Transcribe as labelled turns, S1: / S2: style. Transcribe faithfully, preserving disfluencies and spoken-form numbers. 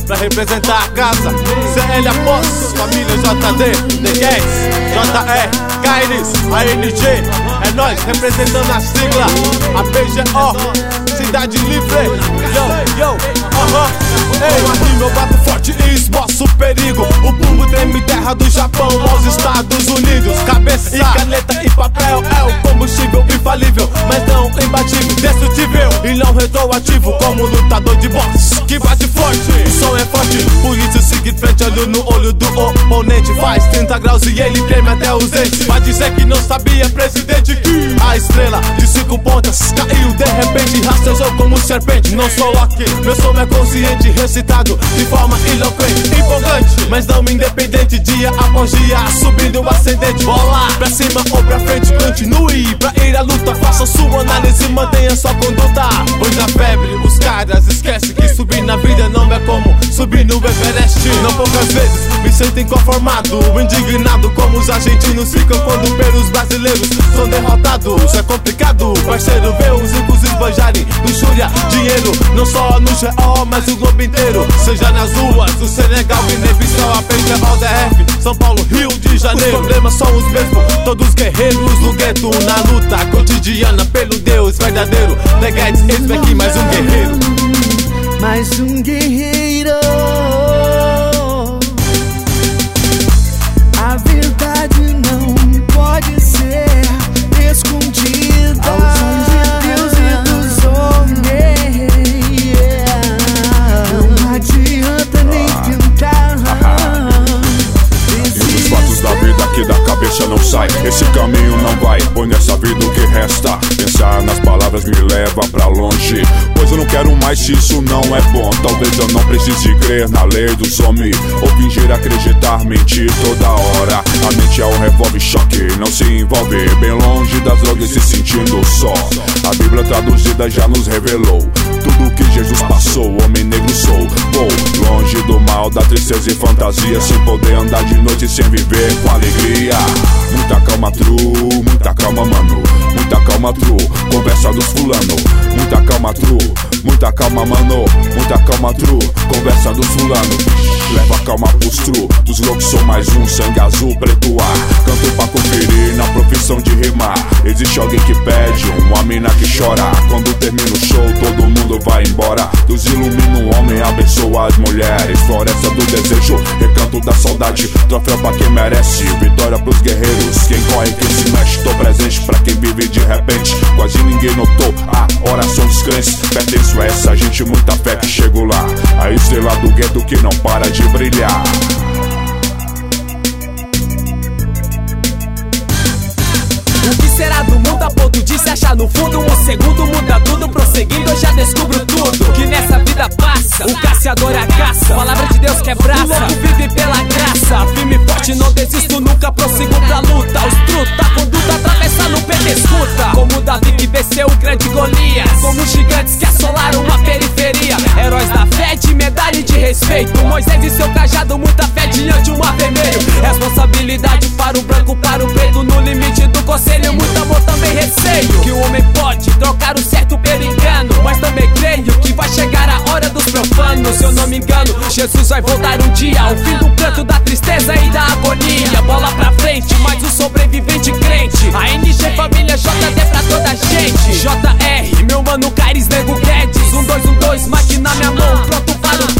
S1: pra representar a casa. C L Após, família J D, The Guedes, J R, Kairis, A N G. É nós representando a sigla, a P G O, Cidade Livre. Yo, yo, aham. Uh-huh. Ei, uma rima eu bato forte e esboço o perigo. O bumbo treme terra do Japão aos Estados Unidos. Cabeça e caneta e papel é o combustível infalível, mas não imbatível, destrutível e não retroativo, como lutador de boxe que bate forte. O som é forte, por isso siga em frente, olho no olho do oponente. Faz trinta graus e ele treme até os dentes. Vai dizer que não sabia, presidente, que a estrela de cinco pontas caiu de repente, rastejou como serpente. Não sou Loki, meu som é consciente, recitado de forma eloquente, empolgante, mas não independente. Dia após dia, subindo o ascendente. Bola pra cima ou pra frente, continue pra ir à luta. Faça sua análise, mantenha sua conduta. Pois na febre, os caras esquecem que subir na vida não é como subir no Everest. Não poucas vezes me sinto inconformado, indignado, como os argentinos ficam quando pelos brasileiros são derrotados. É complicado, parceiro, ver os ricos esbanjarem luxúria, dinheiro, não só no G O, mas o globo inteiro. Seja nas ruas do Senegal, Guiné-Bissau, a P G O, D F, São Paulo, Rio de Janeiro. Os problemas são os mesmos, todos guerreiros no gueto, na luta cotidiana pelo Deus verdadeiro. The Guedes, eis aqui mais um guerreiro.
S2: Mais um guerreiro. A verdade não pode ser escondida aos olhos de Deus e dos homens. Não adianta nem tentar.
S3: E dos fatos da vida que da cabeça não sai, esse caminho não vai, pois nessa vida o que resta, pensar nas palavras me leva pra longe. Pois eu não quero mais se isso não é bom. Talvez eu não precise crer na lei do some, ou fingir acreditar, mentir toda hora. A mente é um revólver choque, não se envolve, bem longe das drogas se sentindo só. A Bíblia traduzida já nos revelou tudo que Jesus passou, homem negro sou. Vou longe do mal, da tristeza e fantasia, sem poder andar de noite sem viver com alegria. Muita calma, true, muita calma, mano. Muita calma, true, conversa dos fulano. Muita calma, true, muita calma, mano. Muita calma, true, conversa dos fulano. Leva calma pros true, dos loucos sou mais um, sangue azul, preto ar. Canto pra conferir na profissão de rimar. Existe alguém que pede, uma mina que chora. Quando termina o show, todo mundo vai embora. Deus ilumina o homem, abençoa as mulheres. Floresta do desejo, recanto da saudade. Troféu pra quem merece, vitória pros guerreiros. Quem corre, quem se mexe, tô presente pra quem vive de repente. Quase ninguém notou a oração dos crentes. Pertenço a essa gente, muita fé que chego lá. A estrela do gueto que não para de brilhar.
S4: O que será do mundo a ponto de se achar no fundo? Um segundo muda tudo, prosseguindo eu já descubro tudo. Que nessa vida passa, o caçador é a caça. Palavra de Deus quebraça, o louco vive pela graça. Firme e forte, não desisto, nunca prossigo pra luta. Os truta, conduta, atravessa no pé, escuta. Como Davi que venceu o grande Golias, como gigantes que assolaram a periferia. Heróis da fé, de medalha e de respeito. Moisés e seu cajado, muita fé diante um mar vermelho. Responsabilidade para o branco, para o preto, no limite do conselho, muito amor, também receio. Que o homem pode trocar o certo pelo engano, mas também creio que vai chegar a hora dos profanos. Se eu não me engano, Jesus vai voltar um dia, o fim do canto da tristeza e da agonia. Bola pra frente, mais um sobrevivente crente. A N G, família J D pra toda a gente. J R, meu mano Kairis, nego Guedes. Um, dois, um, dois, máquina na minha mão, pronto para o